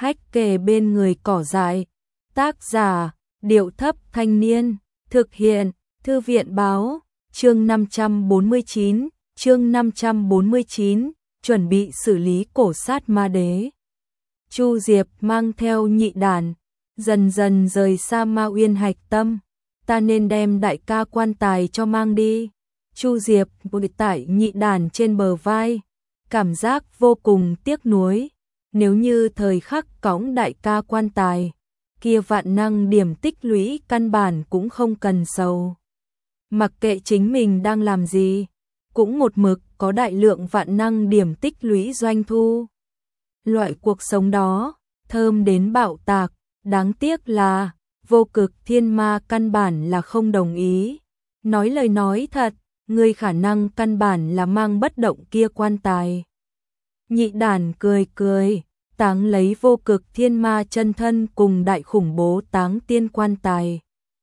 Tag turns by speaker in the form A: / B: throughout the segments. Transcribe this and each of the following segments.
A: hách kề bên người cỏ dại. Tác giả, Điệu Thấp Thanh Niên. Thực hiện, Thư viện Báo. Chương 549, chương 549, chuẩn bị xử lý cổ sát ma đế. Chu Diệp mang theo Nhị Đản, dần dần rời xa Ma Uyên hạch tâm. Ta nên đem đại ca quan tài cho mang đi. Chu Diệp vội tải Nhị Đản trên bờ vai, cảm giác vô cùng tiếc nuối. Nếu như thời khắc cõng đại ca quan tài, kia vạn năng điểm tích lũy căn bản cũng không cần sầu. Mặc kệ chính mình đang làm gì, cũng một mực có đại lượng vạn năng điểm tích lũy doanh thu. Loại cuộc sống đó, thơm đến bạo tạc, đáng tiếc là Vô Cực Thiên Ma căn bản là không đồng ý. Nói lời nói thật, ngươi khả năng căn bản là mang bất động kia quan tài. Nhị Đản cười cười, táng lấy Vô Cực Thiên Ma chân thân cùng đại khủng bố táng tiên quan tài.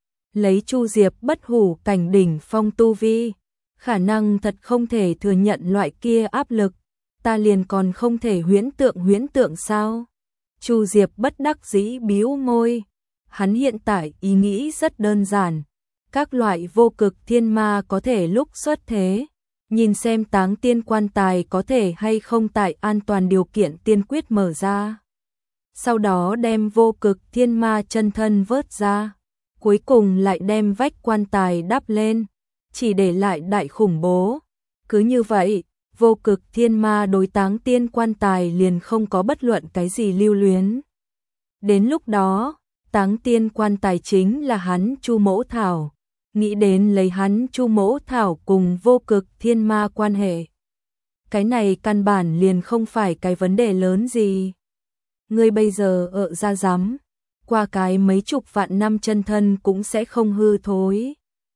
A: Lấy Chu Diệp bất hủ cảnh đỉnh phong tu vi, khả năng thật không thể thừa nhận loại kia áp lực, ta liền còn không thể huyễn tượng sao? Chu Diệp bất đắc dĩ bĩu môi, hắn hiện tại ý nghĩ rất đơn giản, các loại Vô Cực Thiên Ma có thể lúc xuất thế, nhìn xem táng tiên quan tài có thể hay không tại an toàn điều kiện tiên quyết mở ra. Sau đó đem Vô Cực Thiên Ma chân thân vớt ra, cuối cùng lại đem vách quan tài đắp lên, chỉ để lại đại khủng bố. Cứ như vậy, Vô Cực Thiên Ma đối táng tiên quan tài liền không có bất luận cái gì lưu luyến. Đến lúc đó, táng tiên quan tài chính là hắn Chu Mỗ Thảo, nghĩ đến lấy hắn Chu Mỗ Thảo cùng Vô Cực Thiên Ma quan hệ. Cái này căn bản liền không phải cái vấn đề lớn gì. Ngươi bây giờ ở ra rắm, qua cái mấy chục vạn năm chân thân cũng sẽ không hư thối.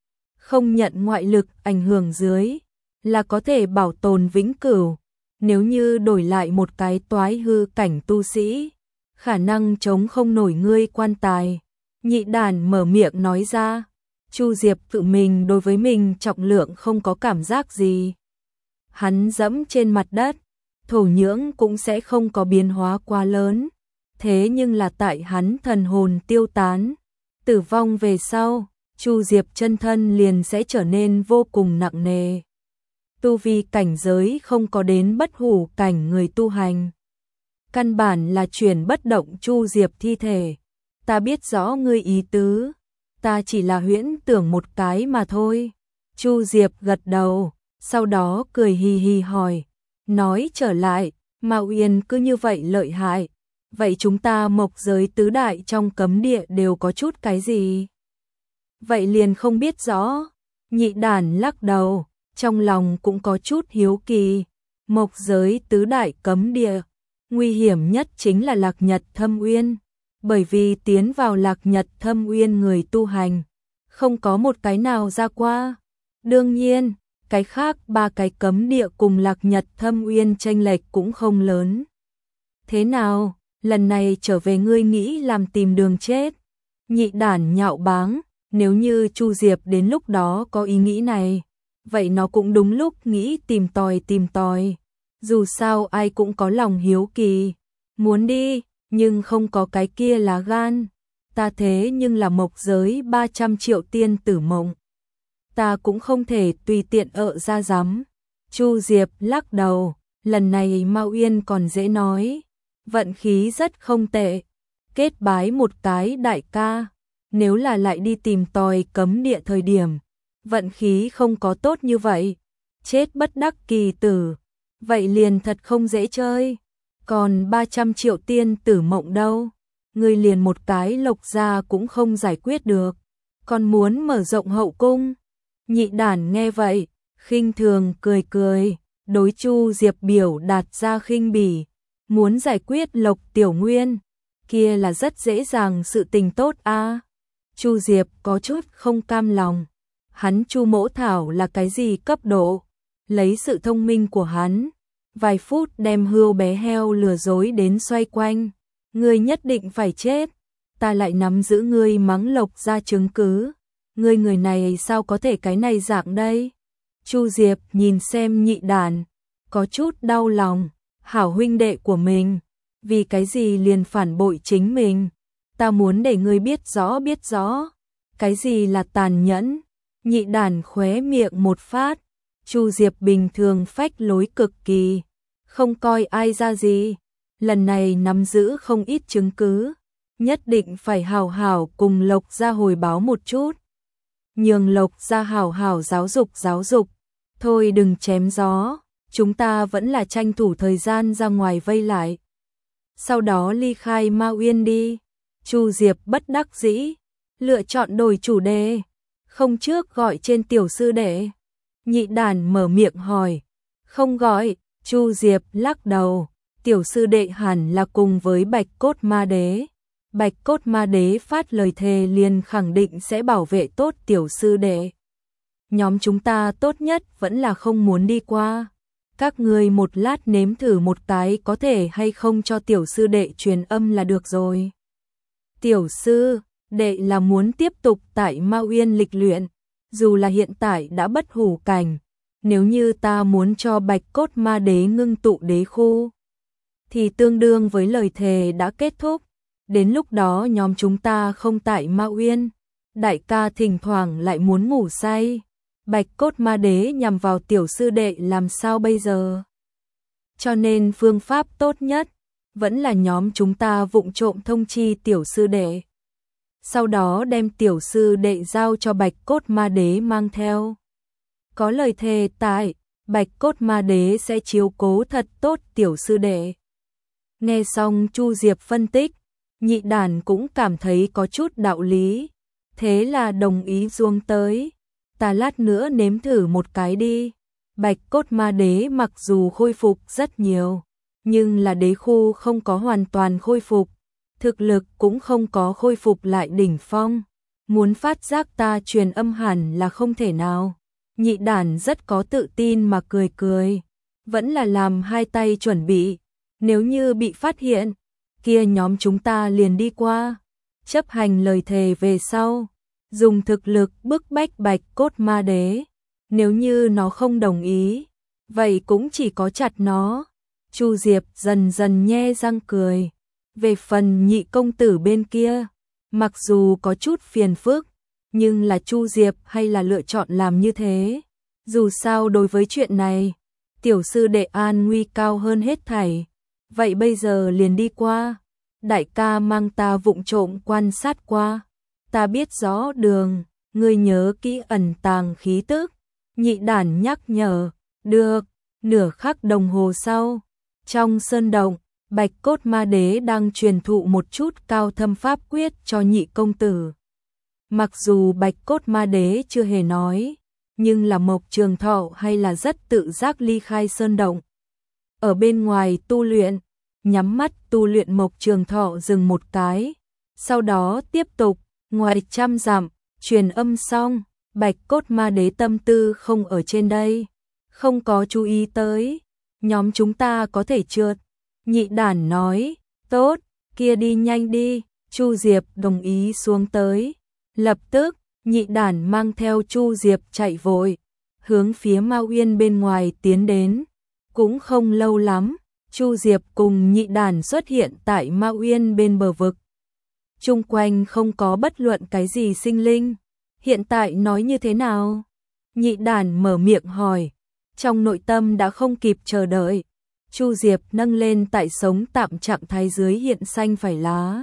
A: Không nhận ngoại lực ảnh hưởng dưới, là có thể bảo tồn vĩnh cửu. Nếu như đổi lại một cái toái hư cảnh tu sĩ, khả năng chống không nổi ngươi quan tài. Nhị Đản mở miệng nói ra. Chu Diệp tự mình đối với mình trọng lượng không có cảm giác gì. Hắn dẫm trên mặt đất, thổ nhưỡng cũng sẽ không có biến hóa quá lớn. Thế nhưng là tại hắn thần hồn tiêu tán, tử vong về sau, Chu Diệp chân thân liền sẽ trở nên vô cùng nặng nề. Tu vi cảnh giới không có đến bất hủ cảnh người tu hành, căn bản là chuyển bất động Chu Diệp thi thể. Ta biết rõ ngươi ý tứ, ta chỉ là huyễn tưởng một cái mà thôi. Chu Diệp gật đầu, sau đó cười hì hì hỏi, nói trở lại, Ma Uyên cứ như vậy lợi hại, vậy chúng ta mộc giới tứ đại trong cấm địa đều có chút cái gì? Vậy liền không biết rõ. Nhị Đản lắc đầu, trong lòng cũng có chút hiếu kỳ. Mộc giới tứ đại cấm địa, nguy hiểm nhất chính là Lạc Nhật Thâm Uyên, bởi vì tiến vào Lạc Nhật Thâm Uyên người tu hành, không có một cái nào ra qua. Đương nhiên, cái khác ba cái cấm địa cùng Lạc Nhật Thâm Uyên chênh lệch cũng không lớn. Thế nào, lần này trở về ngươi nghĩ làm tìm đường chết? Nhị Đản nhạo báng, nếu như Chu Diệp đến lúc đó có ý nghĩ này, vậy nó cũng đúng lúc nghĩ tìm tòi. Dù sao ai cũng có lòng hiếu kỳ, muốn đi, nhưng không có cái kia lá gan. Ta thế nhưng là mộc giới 300 triệu tiên tử mộng, ta cũng không thể tùy tiện ở ra dám. Chu Diệp lắc đầu, lần này Ma Uyên còn dễ nói, vận khí rất không tệ, kết bái một cái đại ca. Nếu là lại đi tìm tòi cấm địa thời điểm, vận khí không có tốt như vậy, chết bất đắc kỳ tử, vậy liền thật không dễ chơi. Còn 300 triệu tiên tử mộng đâu, ngươi liền một cái Lộc gia cũng không giải quyết được, còn muốn mở rộng hậu cung. Nhị Đản nghe vậy, khinh thường cười cười, đối Chu Diệp biểu đạt ra khinh bỉ, muốn giải quyết Lộc Tiểu Nguyên, kia là rất dễ dàng sự tình tốt a. Chu Diệp có chút không cam lòng, hắn Chu Mỗ Thảo là cái gì cấp độ, lấy sự thông minh của hắn, vài phút đem hươu bé heo lừa dối đến xoay quanh. Ngươi nhất định phải chết, ta lại nắm giữ ngươi mắng Lộc ra chứng cứ, ngươi người này sao có thể cái này dạng đây? Chu Diệp nhìn xem Nhị Đản, có chút đau lòng, hảo huynh đệ của mình, vì cái gì liền phản bội chính mình? Ta muốn để ngươi biết rõ, cái gì là tàn nhẫn. Nhị đàn khóe miệng một phát, Chu Diệp bình thường phách lối cực kỳ, không coi ai ra gì, lần này nắm giữ không ít chứng cứ, nhất định phải hào hào cùng Lộc Gia hồi báo một chút. Nhường Lộc Gia hào hào giáo dục, thôi đừng chém gió, chúng ta vẫn là tranh thủ thời gian ra ngoài vây lại. Sau đó ly khai Ma Uyên đi. Chu Diệp bất đắc dĩ, lựa chọn đổi chủ đề, không trước gọi trên tiểu sư đệ. Nhị đàn mở miệng hỏi, không gọi. Chu Diệp lắc đầu, tiểu sư đệ hẳn là cùng với Bạch Cốt Ma Đế. Bạch Cốt Ma Đế phát lời thề liền khẳng định sẽ bảo vệ tốt tiểu sư đệ. Nhóm chúng ta tốt nhất vẫn là không muốn đi qua. Các ngươi một lát nếm thử một cái có thể hay không cho tiểu sư đệ truyền âm là được rồi. Tiểu sư đệ là muốn tiếp tục tại Ma Uyên lịch luyện, dù là hiện tại đã bất hủ cảnh, nếu như ta muốn cho Bạch Cốt Ma Đế ngưng tụ đế khu, thì tương đương với lời thề đã kết thúc. Đến lúc đó nhóm chúng ta không tại Ma Uyên, đại ca thỉnh thoảng lại muốn ngủ say. Bạch Cốt Ma Đế nhằm vào tiểu sư đệ làm sao bây giờ? Cho nên phương pháp tốt nhất vẫn là nhóm chúng ta vụng trộm thông chi tiểu sư đệ. Sau đó đem tiểu sư đệ giao cho Bạch Cốt Ma Đế mang theo. Có lời thề tại, Bạch Cốt Ma Đế sẽ chiếu cố thật tốt tiểu sư đệ. Nghe xong Chu Diệp phân tích, nhị đàn cũng cảm thấy có chút đạo lý. Thế là đồng ý ruông tới. Ta lát nữa nếm thử một cái đi. Bạch Cốt Ma Đế mặc dù khôi phục rất nhiều, nhưng là đế khu không có hoàn toàn khôi phục, thực lực cũng không có khôi phục lại đỉnh phong. Muốn phát giác ta truyền âm hẳn là không thể nào. Nhị đàn rất có tự tin mà cười cười, vẫn là làm hai tay chuẩn bị, nếu như bị phát hiện, kia nhóm chúng ta liền đi qua, chấp hành lời thề về sau, dùng thực lực bức bách Bạch Cốt Ma Đế. Nếu như nó không đồng ý, vậy cũng chỉ có chặt nó. Chu Diệp dần dần nhe răng cười. Về phần nhị công tử bên kia, mặc dù có chút phiền phức, nhưng là Chu Diệp hay là lựa chọn làm như thế. Dù sao đối với chuyện này, tiểu sư đệ an nguy cao hơn hết thảy. Vậy bây giờ liền đi qua. Đại ca mang ta vụng trộm quan sát qua. Ta biết rõ đường, ngươi nhớ kỹ ẩn tàng khí tức. Nhị đàn nhắc nhở, được. Nửa khắc đồng hồ sau, trong sơn động, Bạch Cốt Ma Đế đang truyền thụ một chút cao thâm pháp quyết cho nhị công tử. Mặc dù Bạch Cốt Ma Đế chưa hề nói, nhưng là Mộc Trường Thọ hay là rất tự giác ly khai sơn động. Ở bên ngoài tu luyện, nhắm mắt tu luyện. Mộc Trường Thọ dừng một cái, sau đó tiếp tục, ngoài 100 dặm, truyền âm xong, Bạch Cốt Ma Đế tâm tư không ở trên đây, không có chú ý tới, nhóm chúng ta có thể trượt. Nhị đàn nói, tốt, kia đi nhanh đi. Chu Diệp đồng ý xuống tới. Lập tức, nhị đàn mang theo Chu Diệp chạy vội, hướng phía Ma Uyên bên ngoài tiến đến. Cũng không lâu lắm, Chu Diệp cùng nhị đàn xuất hiện tại Ma Uyên bên bờ vực. Chung quanh không có bất luận cái gì sinh linh. Hiện tại nói như thế nào? Nhị đàn mở miệng hỏi, trong nội tâm đã không kịp chờ đợi. Chu Diệp nâng lên tại sống tạm trạng thái dưới hiện xanh phải lá.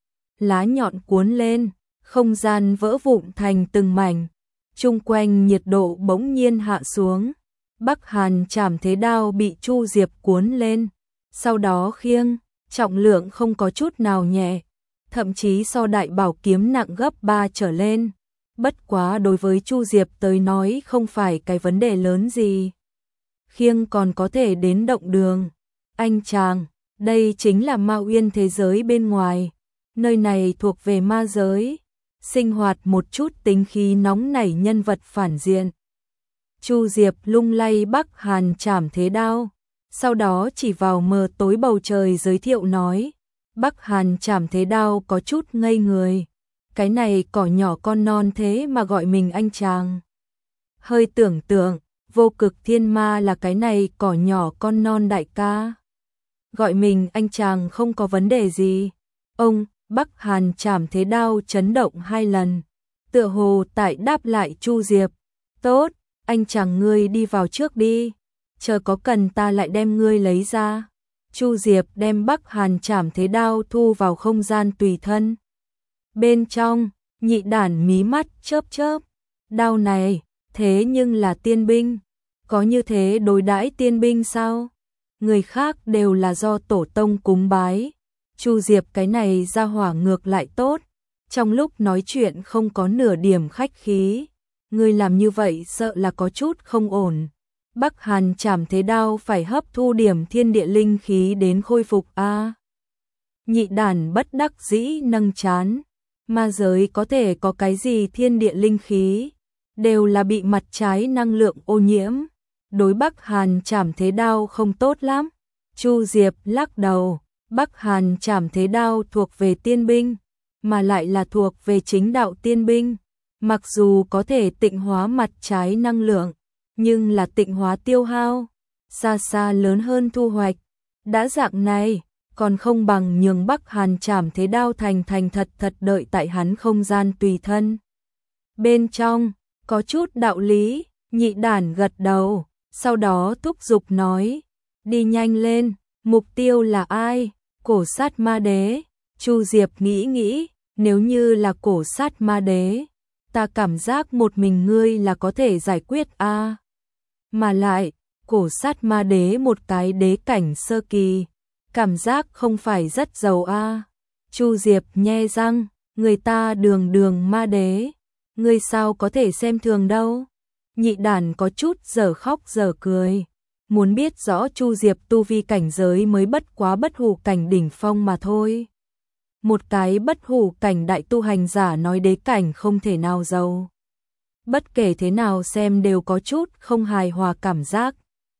A: Lá nhọn cuốn lên, không gian vỡ vụn thành từng mảnh. Chung quanh nhiệt độ bỗng nhiên hạ xuống. Bắc Hàn Trảm Thế Đao bị Chu Diệp cuốn lên, sau đó khiêng, trọng lượng không có chút nào nhẹ, thậm chí so đại bảo kiếm nặng gấp 3 trở lên. Bất quá đối với Chu Diệp tới nói không phải cái vấn đề lớn gì. Khiêng còn có thể đến động đường. Anh chàng, đây chính là Ma Uyên thế giới bên ngoài. Nơi này thuộc về ma giới, sinh hoạt một chút tính khí nóng nảy nhân vật phản diện. Chu Diệp lung lay Bắc Hàn Trảm Thế Đao, sau đó chỉ vào mờ tối bầu trời giới thiệu nói. Bắc Hàn Trảm Thế Đao có chút ngây người. Cái này cỏ nhỏ con non thế mà gọi mình anh chàng. Hơi tưởng tượng, Vô Cực Thiên Ma là cái này cỏ nhỏ con non đại ca. gọi mình anh chàng không có vấn đề gì. Ông, Bắc Hàn Trảm Thế Đao chấn động 2 lần, tựa hồ tại đáp lại Chu Diệp. Tốt, anh chàng ngươi đi vào trước đi, chờ có cần ta lại đem ngươi lấy ra. Chu Diệp đem Bắc Hàn Trảm Thế Đao thu vào không gian tùy thân. Bên trong, Nhị Đản mí mắt chớp chớp, đao này, thế nhưng là tiên binh, có như thế đối đãi tiên binh sao? Người khác đều là do tổ tông cúng bái. Chu Diệp cái này ra hỏa ngược lại tốt, trong lúc nói chuyện không có nửa điểm khách khí. Ngươi làm như vậy sợ là có chút không ổn. Bắc Hàn Trảm Thế Đao phải hấp thu điểm thiên địa linh khí đến khôi phục a. Nhị Đản bất đắc dĩ nâng trán, ma giới có thể có cái gì thiên địa linh khí, đều là bị mặt trái năng lượng ô nhiễm, đối Bắc Hàn Trảm Thế Đao không tốt lắm. Chu Diệp lắc đầu, Bắc Hàn Trảm Thế Đao thuộc về tiên binh, mà lại là thuộc về chính đạo tiên binh, mặc dù có thể tịnh hóa mặt trái năng lượng, nhưng là tịnh hóa tiêu hao, xa xa lớn hơn thu hoạch. Đã dạng này, còn không bằng nhường Bắc Hàn Trảm Thế Đao thành thật đợi tại hắn không gian tùy thân. Bên trong, có chút đạo lý, Nhị Đản gật đầu, sau đó thúc giục nói, đi nhanh lên, mục tiêu là ai? Cổ Sát Ma Đế. Chu Diệp nghĩ, nếu như là Cổ Sát Ma Đế, ta cảm giác một mình ngươi là có thể giải quyết a. Mà lại, Cổ Sát Ma Đế một cái đế cảnh sơ kỳ, cảm giác không phải rất giàu a. Chu Diệp nhe răng, người ta đường ma đế, ngươi sao có thể xem thường đâu. Nhị Đản có chút dở khóc dở cười, muốn biết rõ Chu Diệp tu vi cảnh giới mới bất quá bất hủ cảnh đỉnh phong mà thôi. Một cái bất hủ cảnh đại tu hành giả nói đế cảnh không thể nào giàu. Bất kể thế nào xem đều có chút không hài hòa cảm giác.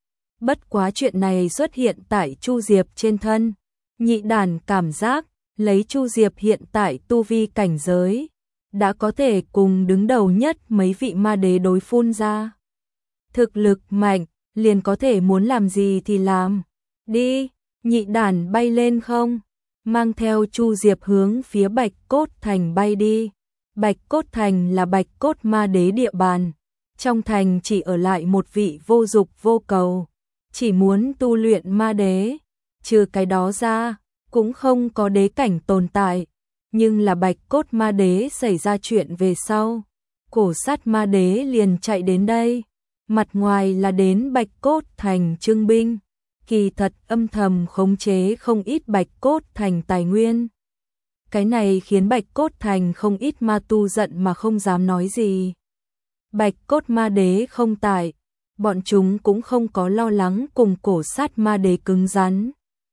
A: Bất quá chuyện này xuất hiện tại Chu Diệp trên thân. Nhị Đản cảm giác, lấy Chu Diệp hiện tại tu vi cảnh giới, đã có thể cùng đứng đầu nhất mấy vị ma đế đối phun ra. Thực lực mạnh, liền có thể muốn làm gì thì làm. Đi, Nhị Đản bay lên không, mang theo Chu Diệp hướng phía Bạch Cốt Thành bay đi. Bạch Cốt Thành là Bạch Cốt Ma Đế địa bàn. Trong thành chỉ ở lại một vị vô dục vô cầu, chỉ muốn tu luyện ma đế. Trừ cái đó ra, cũng không có đế cảnh tồn tại. Nhưng là Bạch Cốt Ma Đế xảy ra chuyện về sau, Cổ Sát Ma Đế liền chạy đến đây. Mặt ngoài là đến Bạch Cốt Thành trưng binh, kỳ thật âm thầm khống chế không ít Bạch Cốt Thành tài nguyên. Cái này khiến Bạch Cốt Thành không ít ma tu giận mà không dám nói gì. Bạch Cốt Ma Đế không tại, bọn chúng cũng không có lo lắng cùng Cổ Sát Ma Đế cứng rắn.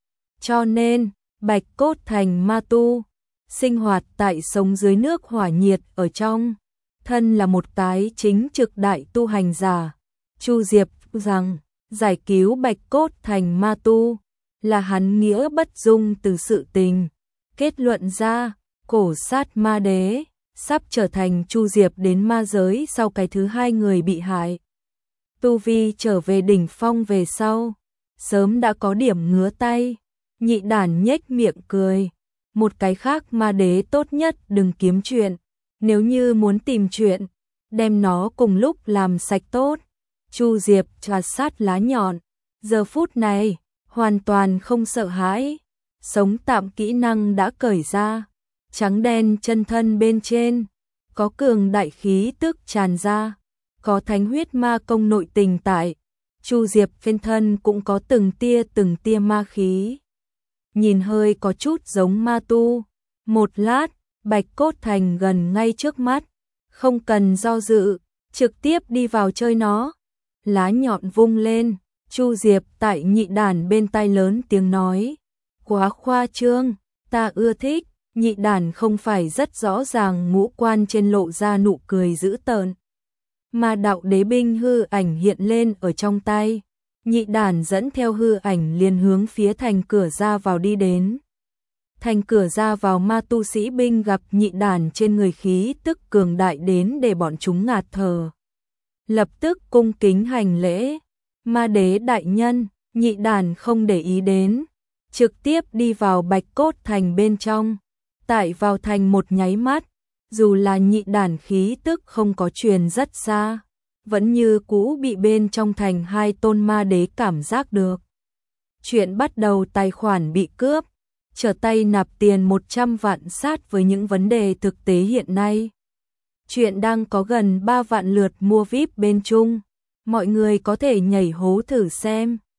A: Cho nên, Bạch Cốt Thành ma tu sinh hoạt tại sống dưới nước hỏa nhiệt ở trong, thân là một cái chính trực đại tu hành giả. Chu Diệp rằng, giải cứu Bạch Cốt Thành ma tu là hắn nghĩa bất dung từ sự tình. Kết luận ra, Cổ Sát Ma Đế sắp trở thành Chu Diệp đến ma giới sau cái thứ 2 người bị hại. Tu vi trở về đỉnh phong về sau, sớm đã có điểm ngứa tay. Nhị Đản nhếch miệng cười, một cái khác ma đế tốt nhất đừng kiếm chuyện, nếu như muốn tìm chuyện, đem nó cùng lúc làm sạch tốt. Chu Diệp trà sát lá nhọn, giờ phút này, hoàn toàn không sợ hãi, sống tạm kỹ năng đã cởi ra, trắng đen chân thân bên trên, có cường đại khí tức tràn ra, có thánh huyết ma công nội tình tại, Chu Diệp trên thân cũng có từng tia ma khí. Nhìn hơi có chút giống ma tu. Một lát, Bạch Cốt Thành gần ngay trước mắt, không cần do dự, trực tiếp đi vào chơi nó. Lá nhọn vung lên, Chu Diệp tại Nhị Đản bên tai lớn tiếng nói, quá khoa trương, ta ưa thích. Nhị Đản không phải rất rõ ràng, ngũ quan trên lộ ra nụ cười dữ tợn. Ma đạo đế binh hư ảnh hiện lên ở trong tay. Nhị Đản dẫn theo hư ảnh liền hướng phía thành cửa ra vào đi đến. Thành cửa ra vào ma tu sĩ binh gặp Nhị Đản trên người khí tức cường đại đến để bọn chúng ngạt thở. Lập tức cung kính hành lễ. Ma đế đại nhân, Nhị Đản không để ý đến. trực tiếp đi vào Bạch Cốt Thành bên trong. Tại vào thành một nháy mắt, dù là nhị đản khí tức không có truyền rất xa, vẫn như cũ bị bên trong thành hai tôn ma đế cảm giác được. Chuyện bắt đầu tài khoản bị cướp, trở tay nạp tiền 100 vạn sát với những vấn đề thực tế hiện nay. Chuyện đang có gần 3 vạn lượt mua VIP bên Trung, mọi người có thể nhảy hố thử xem.